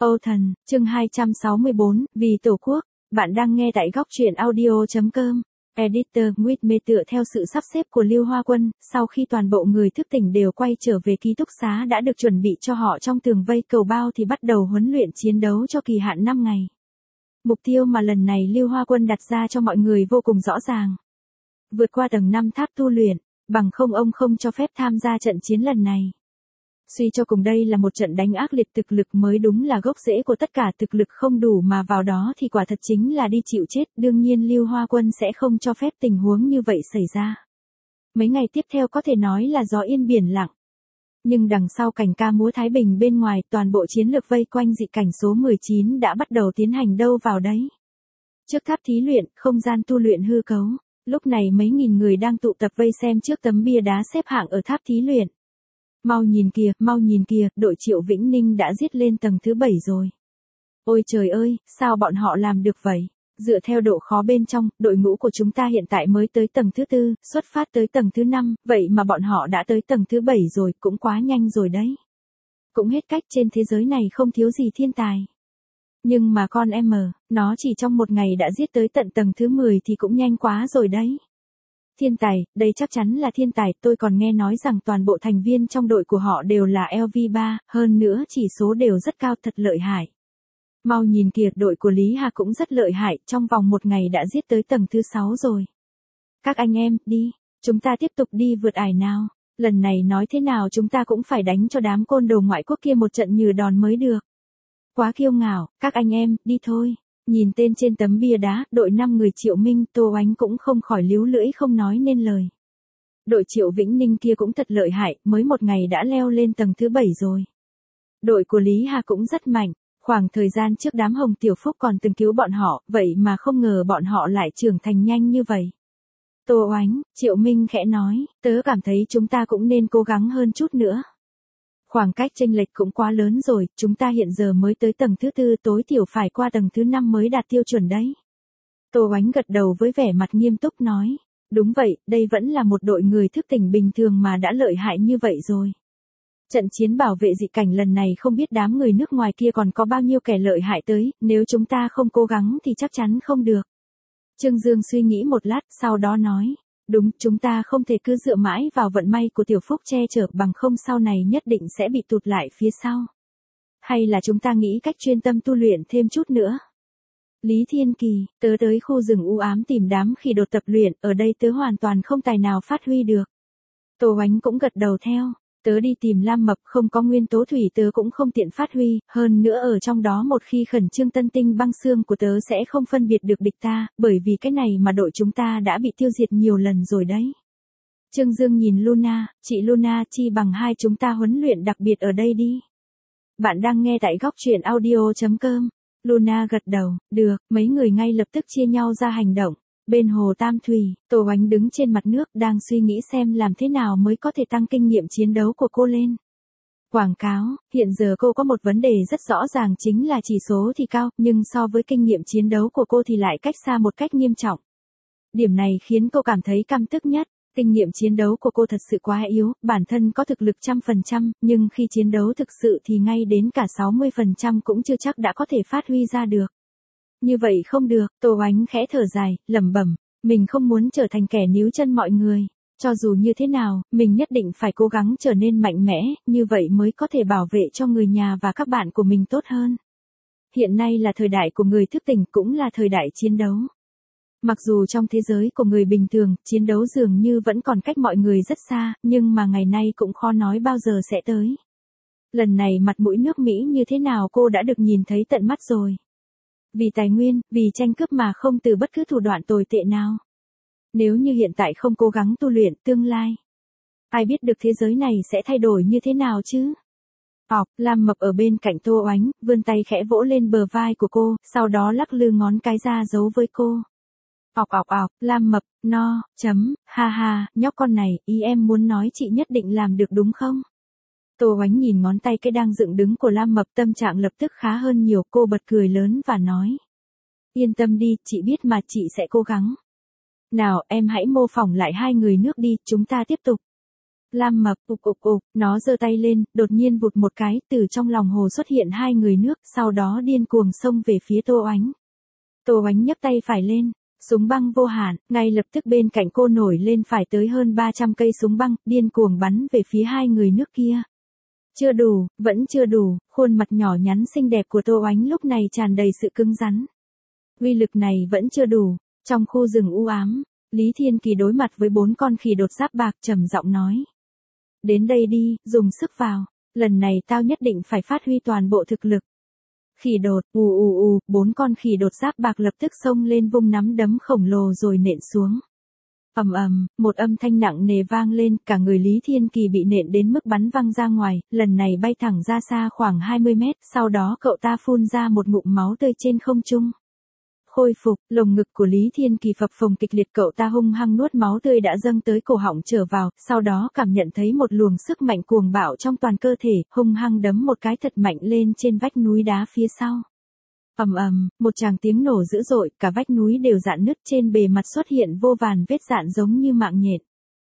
Âu Thần, chương 264, vì Tổ quốc, bạn đang nghe tại góc truyện audio.com. Editor Nguyệt Mê tựa theo sự sắp xếp của Lưu Hoa Quân, sau khi toàn bộ người thức tỉnh đều quay trở về ký túc xá đã được chuẩn bị cho họ trong tường vây cầu bao thì bắt đầu huấn luyện chiến đấu cho kỳ hạn 5 ngày. Mục tiêu mà lần này Lưu Hoa Quân đặt ra cho mọi người vô cùng rõ ràng. Vượt qua tầng 5 tháp tu luyện, bằng không ông không cho phép tham gia trận chiến lần này. Suy cho cùng đây là một trận đánh ác liệt, thực lực mới đúng là gốc rễ của tất cả, thực lực không đủ mà vào đó thì quả thật chính là đi chịu chết, đương nhiên Lưu Hoa Quân sẽ không cho phép tình huống như vậy xảy ra. Mấy ngày tiếp theo có thể nói là gió yên biển lặng. Nhưng đằng sau cảnh ca múa Thái Bình bên ngoài, toàn bộ chiến lược vây quanh dị cảnh số 19 đã bắt đầu tiến hành đâu vào đấy. Trước tháp thí luyện, không gian tu luyện hư cấu, lúc này mấy nghìn người đang tụ tập vây xem trước tấm bia đá xếp hạng ở tháp thí luyện. Mau nhìn kìa, đội Triệu Vĩnh Ninh đã giết lên tầng thứ 7 rồi. Ôi trời ơi, sao bọn họ làm được vậy? Dựa theo độ khó bên trong, đội ngũ của chúng ta hiện tại mới tới tầng thứ 4, xuất phát tới tầng thứ 5, vậy mà bọn họ đã tới tầng thứ 7 rồi, cũng quá nhanh rồi đấy. Cũng hết cách, trên thế giới này không thiếu gì thiên tài. Nhưng mà con em nó chỉ trong một ngày đã giết tới tận tầng thứ 10 thì cũng nhanh quá rồi đấy. Thiên tài, đây chắc chắn là thiên tài, tôi còn nghe nói rằng toàn bộ thành viên trong đội của họ đều là LV3, hơn nữa chỉ số đều rất cao, thật lợi hại. Mau nhìn kìa, đội của Lý Hà cũng rất lợi hại, trong vòng một ngày đã giết tới tầng thứ 6 rồi. Các anh em, đi, chúng ta tiếp tục đi vượt ải nào, lần này nói thế nào chúng ta cũng phải đánh cho đám côn đồ ngoại quốc kia một trận như đòn mới được. Quá kiêu ngạo, các anh em, đi thôi. Nhìn tên trên tấm bia đá, đội 5 người Triệu Minh, Tô Oánh cũng không khỏi líu lưỡi không nói nên lời. Đội Triệu Vĩnh Ninh kia cũng thật lợi hại, mới một ngày đã leo lên tầng thứ 7 rồi. Đội của Lý Hà cũng rất mạnh, khoảng thời gian trước đám Hồng Tiểu Phúc còn từng cứu bọn họ, vậy mà không ngờ bọn họ lại trưởng thành nhanh như vậy. Tô Oánh, Triệu Minh khẽ nói, tớ cảm thấy chúng ta cũng nên cố gắng hơn chút nữa. Khoảng cách chênh lệch cũng quá lớn rồi, chúng ta hiện giờ mới tới tầng thứ 4, tối thiểu phải qua tầng thứ 5 mới đạt tiêu chuẩn đấy. Tô Oánh gật đầu với vẻ mặt nghiêm túc nói, đúng vậy, đây vẫn là một đội người thức tỉnh bình thường mà đã lợi hại như vậy rồi. Trận chiến bảo vệ dị cảnh lần này không biết đám người nước ngoài kia còn có bao nhiêu kẻ lợi hại tới, nếu chúng ta không cố gắng thì chắc chắn không được. Trương Dương suy nghĩ một lát, sau đó nói. Đúng, chúng ta không thể cứ dựa mãi vào vận may của Tiểu Phúc che chở, bằng không sau này nhất định sẽ bị tụt lại phía sau. Hay là chúng ta nghĩ cách chuyên tâm tu luyện thêm chút nữa. Lý Thiên Kỳ, tớ tới khu rừng u ám tìm đám khỉ đột tập luyện, ở đây tớ hoàn toàn không tài nào phát huy được. Tô Oánh cũng gật đầu theo. Tớ đi tìm Lam Mập, không có nguyên tố thủy tớ cũng không tiện phát huy, hơn nữa ở trong đó một khi khẩn trương tân tinh băng xương của tớ sẽ không phân biệt được địch ta, bởi vì cái này mà đội chúng ta đã bị tiêu diệt nhiều lần rồi đấy. Trương Dương nhìn Luna, chị Luna, chi bằng hai chúng ta huấn luyện đặc biệt ở đây đi. Bạn đang nghe tại góc truyện audio.com. Luna gật đầu, được, mấy người ngay lập tức chia nhau ra hành động. Bên hồ Tam Thủy, Tô Oánh đứng trên mặt nước đang suy nghĩ xem làm thế nào mới có thể tăng kinh nghiệm chiến đấu của cô lên. Quảng cáo, hiện giờ cô có một vấn đề rất rõ ràng chính là chỉ số thì cao, nhưng so với kinh nghiệm chiến đấu của cô thì lại cách xa một cách nghiêm trọng. Điểm này khiến cô cảm thấy căm tức nhất, kinh nghiệm chiến đấu của cô thật sự quá yếu, bản thân có thực lực 100%, nhưng khi chiến đấu thực sự thì ngay đến cả 60% cũng chưa chắc đã có thể phát huy ra được. Như vậy không được, Tô Oánh khẽ thở dài, lẩm bẩm, mình không muốn trở thành kẻ níu chân mọi người, cho dù như thế nào, mình nhất định phải cố gắng trở nên mạnh mẽ, như vậy mới có thể bảo vệ cho người nhà và các bạn của mình tốt hơn. Hiện nay là thời đại của người thức tỉnh, cũng là thời đại chiến đấu. Mặc dù trong thế giới của người bình thường, chiến đấu dường như vẫn còn cách mọi người rất xa, nhưng mà ngày nay cũng khó nói bao giờ sẽ tới. Lần này mặt mũi nước Mỹ như thế nào cô đã được nhìn thấy tận mắt rồi. Vì tài nguyên, vì tranh cướp mà không từ bất cứ thủ đoạn tồi tệ nào. Nếu như hiện tại không cố gắng tu luyện, tương lai, ai biết được thế giới này sẽ thay đổi như thế nào chứ? Lam Mập ở bên cạnh Tô Oánh, vươn tay khẽ vỗ lên bờ vai của cô, sau đó lắc lư ngón cái ra giấu với cô. Lam Mập, ha ha, nhóc con này, ý em muốn nói chị nhất định làm được đúng không? Tô Oánh nhìn ngón tay cái đang dựng đứng của Lam Mập, tâm trạng lập tức khá hơn nhiều, cô bật cười lớn và nói. Yên tâm đi, chị biết mà, chị sẽ cố gắng. Nào, em hãy mô phỏng lại hai người nước đi, chúng ta tiếp tục. Lam Mập, nó giơ tay lên, đột nhiên vụt một cái, từ trong lòng hồ xuất hiện hai người nước, sau đó điên cuồng xông về phía Tô Oánh. Tô Oánh nhấc tay phải lên, súng băng vô hạn, ngay lập tức bên cạnh cô nổi lên phải tới hơn 300 cây súng băng, điên cuồng bắn về phía hai người nước kia. Chưa đủ, vẫn chưa đủ, khuôn mặt nhỏ nhắn xinh đẹp của Tô Oánh lúc này tràn đầy sự cứng rắn. Uy lực này vẫn chưa đủ. Trong khu rừng u ám, Lý Thiên Kỳ đối mặt với 4 con khỉ đột giáp bạc trầm giọng nói. Đến đây đi, dùng sức vào, lần này tao nhất định phải phát huy toàn bộ thực lực. Khỉ đột, 4 con khỉ đột giáp bạc lập tức xông lên vung nắm đấm khổng lồ rồi nện xuống. Một âm thanh nặng nề vang lên, cả người Lý Thiên Kỳ bị nện đến mức bắn văng ra ngoài, lần này bay thẳng ra xa khoảng 20 mét, sau đó cậu ta phun ra một ngụm máu tươi trên không trung. Khôi phục, lồng ngực của Lý Thiên Kỳ phập phồng kịch liệt, cậu ta hung hăng nuốt máu tươi đã dâng tới cổ họng trở vào, sau đó cảm nhận thấy một luồng sức mạnh cuồng bạo trong toàn cơ thể, hung hăng đấm một cái thật mạnh lên trên vách núi đá phía sau. Một tràng tiếng nổ dữ dội, cả vách núi đều rạn nứt, trên bề mặt xuất hiện vô vàn vết rạn giống như mạng nhện.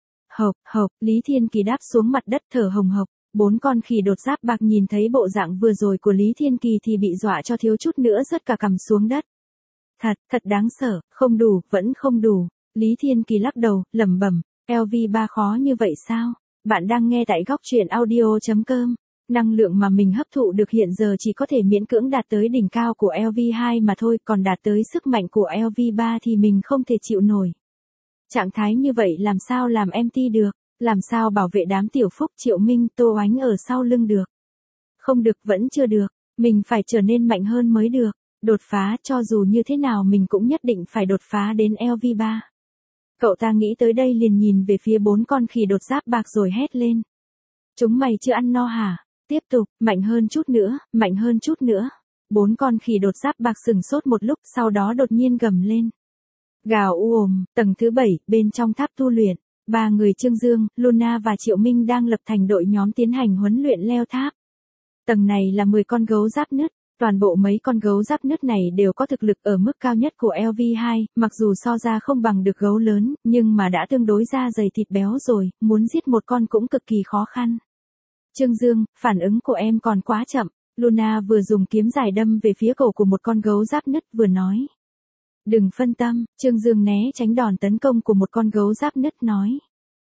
Hộc, Lý Thiên Kỳ đáp xuống mặt đất thở hồng hộc. 4 con khỉ đột giáp bạc nhìn thấy bộ dạng vừa rồi của Lý Thiên Kỳ thì bị dọa cho thiếu chút nữa rớt cả cằm xuống đất. Thật đáng sợ, không đủ, vẫn không đủ. Lý Thiên Kỳ lắc đầu, lẩm bẩm, LV3 khó như vậy sao? Bạn đang nghe tại góc truyện audio.com. Năng lượng mà mình hấp thụ được hiện giờ chỉ có thể miễn cưỡng đạt tới đỉnh cao của LV2 mà thôi, còn đạt tới sức mạnh của LV3 thì mình không thể chịu nổi. Trạng thái như vậy làm sao làm MT được, làm sao bảo vệ đám tiểu phúc Triệu Minh, Tô Oánh ở sau lưng được. Không được, vẫn chưa được, mình phải trở nên mạnh hơn mới được. Đột phá, cho dù như thế nào mình cũng nhất định phải đột phá đến LV3. Cậu ta nghĩ tới đây liền nhìn về phía 4 con khỉ đột giáp bạc rồi hét lên. Chúng mày chưa ăn no hả? Tiếp tục, mạnh hơn chút nữa, mạnh hơn chút nữa. 4 con khỉ đột giáp bạc sừng sốt một lúc, sau đó đột nhiên gầm lên. Gào tầng thứ 7, bên trong tháp tu luyện, 3 người Trương Dương, Luna và Triệu Minh đang lập thành đội nhóm tiến hành huấn luyện leo tháp. Tầng này là 10 con gấu giáp nứt. Toàn bộ mấy con gấu giáp nứt này đều có thực lực ở mức cao nhất của LV2, mặc dù so ra không bằng được gấu lớn, nhưng mà đã tương đối da dày thịt béo rồi, muốn giết một con cũng cực kỳ khó khăn. Trương Dương, phản ứng của em còn quá chậm. Luna vừa dùng kiếm dài đâm về phía cổ của một con gấu giáp nứt vừa nói. Đừng phân tâm, Trương Dương né tránh đòn tấn công của một con gấu giáp nứt nói.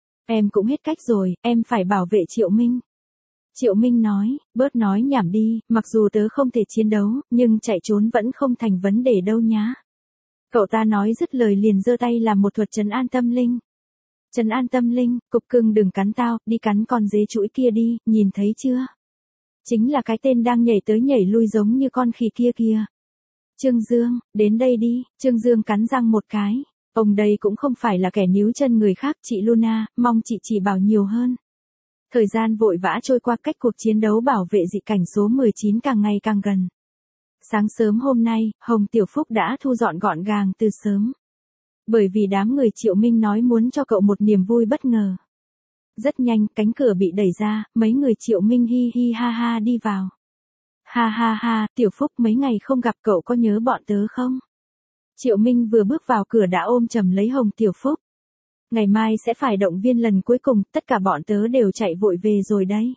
Em cũng hết cách rồi, em phải bảo vệ Triệu Minh. Triệu Minh nói, bớt nói nhảm đi, mặc dù tớ không thể chiến đấu, nhưng chạy trốn vẫn không thành vấn đề đâu nhá. Cậu ta nói dứt lời liền giơ tay làm một thuật trấn an tâm linh. Trấn an tâm linh, cục cưng đừng cắn tao, đi cắn con dế chuỗi kia đi, nhìn thấy chưa? Chính là cái tên đang nhảy tới nhảy lui giống như con khỉ kia kìa. Trương Dương, đến đây đi, Trương Dương cắn răng một cái. Ông đây cũng không phải là kẻ níu chân người khác, chị Luna, mong chị chỉ bảo nhiều hơn. Thời gian vội vã trôi qua, cách cuộc chiến đấu bảo vệ dị cảnh số 19 càng ngày càng gần. Sáng sớm hôm nay, Hồng Tiểu Phúc đã thu dọn gọn gàng từ sớm. Bởi vì đám người Triệu Minh nói muốn cho cậu một niềm vui bất ngờ. Rất nhanh, cánh cửa bị đẩy ra, mấy người Triệu Minh hi hi ha ha đi vào. Ha, Tiểu Phúc mấy ngày không gặp cậu có nhớ bọn tớ không? Triệu Minh vừa bước vào cửa đã ôm chầm lấy Hồng Tiểu Phúc. Ngày mai sẽ phải động viên lần cuối cùng, tất cả bọn tớ đều chạy vội về rồi đấy.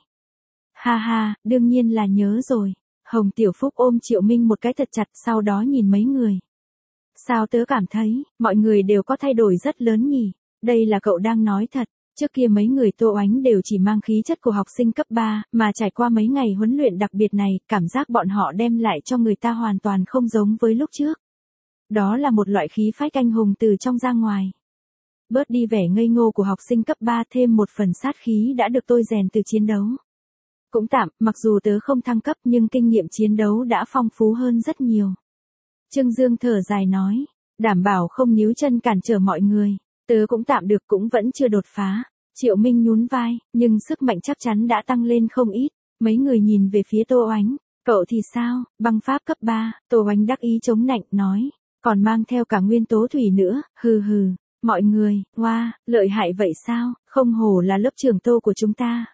Ha, đương nhiên là nhớ rồi. Hồng Tiểu Phúc ôm Triệu Minh một cái thật chặt, sau đó nhìn mấy người. Sao tớ cảm thấy, mọi người đều có thay đổi rất lớn nhỉ? Đây là cậu đang nói thật. Trước kia mấy người Tô Oánh đều chỉ mang khí chất của học sinh cấp 3, mà trải qua mấy ngày huấn luyện đặc biệt này, cảm giác bọn họ đem lại cho người ta hoàn toàn không giống với lúc trước. Đó là một loại khí phách anh hùng từ trong ra ngoài. Bớt đi vẻ ngây ngô của học sinh cấp 3, thêm một phần sát khí đã được tôi rèn từ chiến đấu. Cũng tạm, mặc dù tớ không thăng cấp nhưng kinh nghiệm chiến đấu đã phong phú hơn rất nhiều. Trương Dương thở dài nói, đảm bảo không níu chân cản trở mọi người. Tớ cũng tạm được, cũng vẫn chưa đột phá. Triệu Minh nhún vai, nhưng sức mạnh chắc chắn đã tăng lên không ít. Mấy người nhìn về phía Tô Oánh. Cậu thì sao, băng pháp cấp 3, Tô Oánh đắc ý chống nạnh nói. Còn mang theo cả nguyên tố thủy nữa, hừ. Mọi người, wow, lợi hại vậy sao, không hổ là lớp trưởng Tô của chúng ta.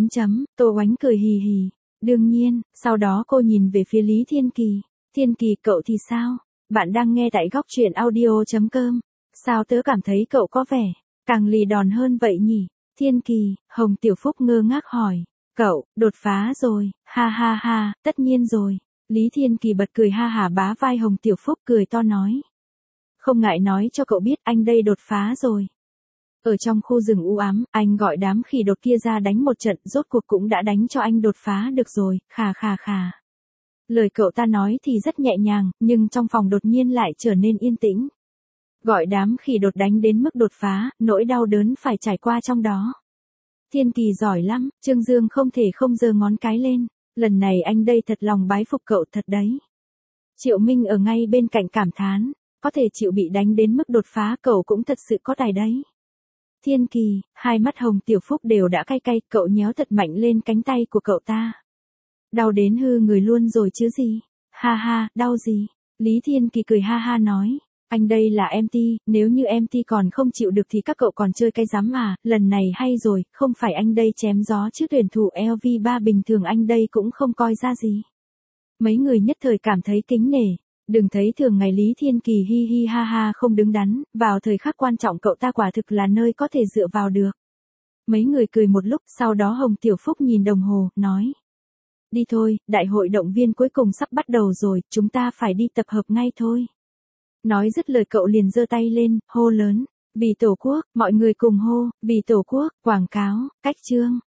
Tô Oánh cười hì hì. Đương nhiên, sau đó cô nhìn về phía Lý Thiên Kỳ. Thiên Kỳ, cậu thì sao? Bạn đang nghe tại góc truyện audio.com. Sao tớ cảm thấy cậu có vẻ càng lì đòn hơn vậy nhỉ? Thiên Kỳ, Hồng Tiểu Phúc ngơ ngác hỏi. Cậu, đột phá rồi, ha ha ha, tất nhiên rồi. Lý Thiên Kỳ bật cười ha hả bá vai Hồng Tiểu Phúc cười to nói. Không ngại nói cho cậu biết anh đây đột phá rồi. Ở trong khu rừng u ám, anh gọi đám khỉ đột kia ra đánh một trận, rốt cuộc cũng đã đánh cho anh đột phá được rồi, khà khà khà. Lời cậu ta nói thì rất nhẹ nhàng, nhưng trong phòng đột nhiên lại trở nên yên tĩnh. Gọi đám khỉ đột đánh đến mức đột phá, nỗi đau đớn phải trải qua trong đó. Thiên Kỳ giỏi lắm, Trương Dương không thể không giơ ngón cái lên. Lần này anh đây thật lòng bái phục cậu thật đấy. Triệu Minh ở ngay bên cạnh cảm thán, có thể chịu bị đánh đến mức đột phá cậu cũng thật sự có tài đấy. Thiên Kỳ, hai mắt Hồng Tiểu Phúc đều đã cay cay, cậu nhéo thật mạnh lên cánh tay của cậu ta. Đau đến hư người luôn rồi chứ gì. Ha ha, đau gì. Lý Thiên Kỳ cười ha ha nói. Anh đây là MT, nếu như MT còn không chịu được thì các cậu còn chơi cái rắm à, lần này hay rồi, không phải anh đây chém gió chứ tuyển thủ LV3 bình thường anh đây cũng không coi ra gì. Mấy người nhất thời cảm thấy kính nể, đừng thấy thường ngày Lý Thiên Kỳ hi hi ha ha không đứng đắn, vào thời khắc quan trọng cậu ta quả thực là nơi có thể dựa vào được. Mấy người cười một lúc, sau đó Hồng Tiểu Phúc nhìn đồng hồ, nói. Đi thôi, đại hội động viên cuối cùng sắp bắt đầu rồi, chúng ta phải đi tập hợp ngay thôi. Nói dứt lời cậu liền giơ tay lên, hô lớn, vì Tổ quốc, mọi người cùng hô, vì Tổ quốc, quảng cáo, cách chương.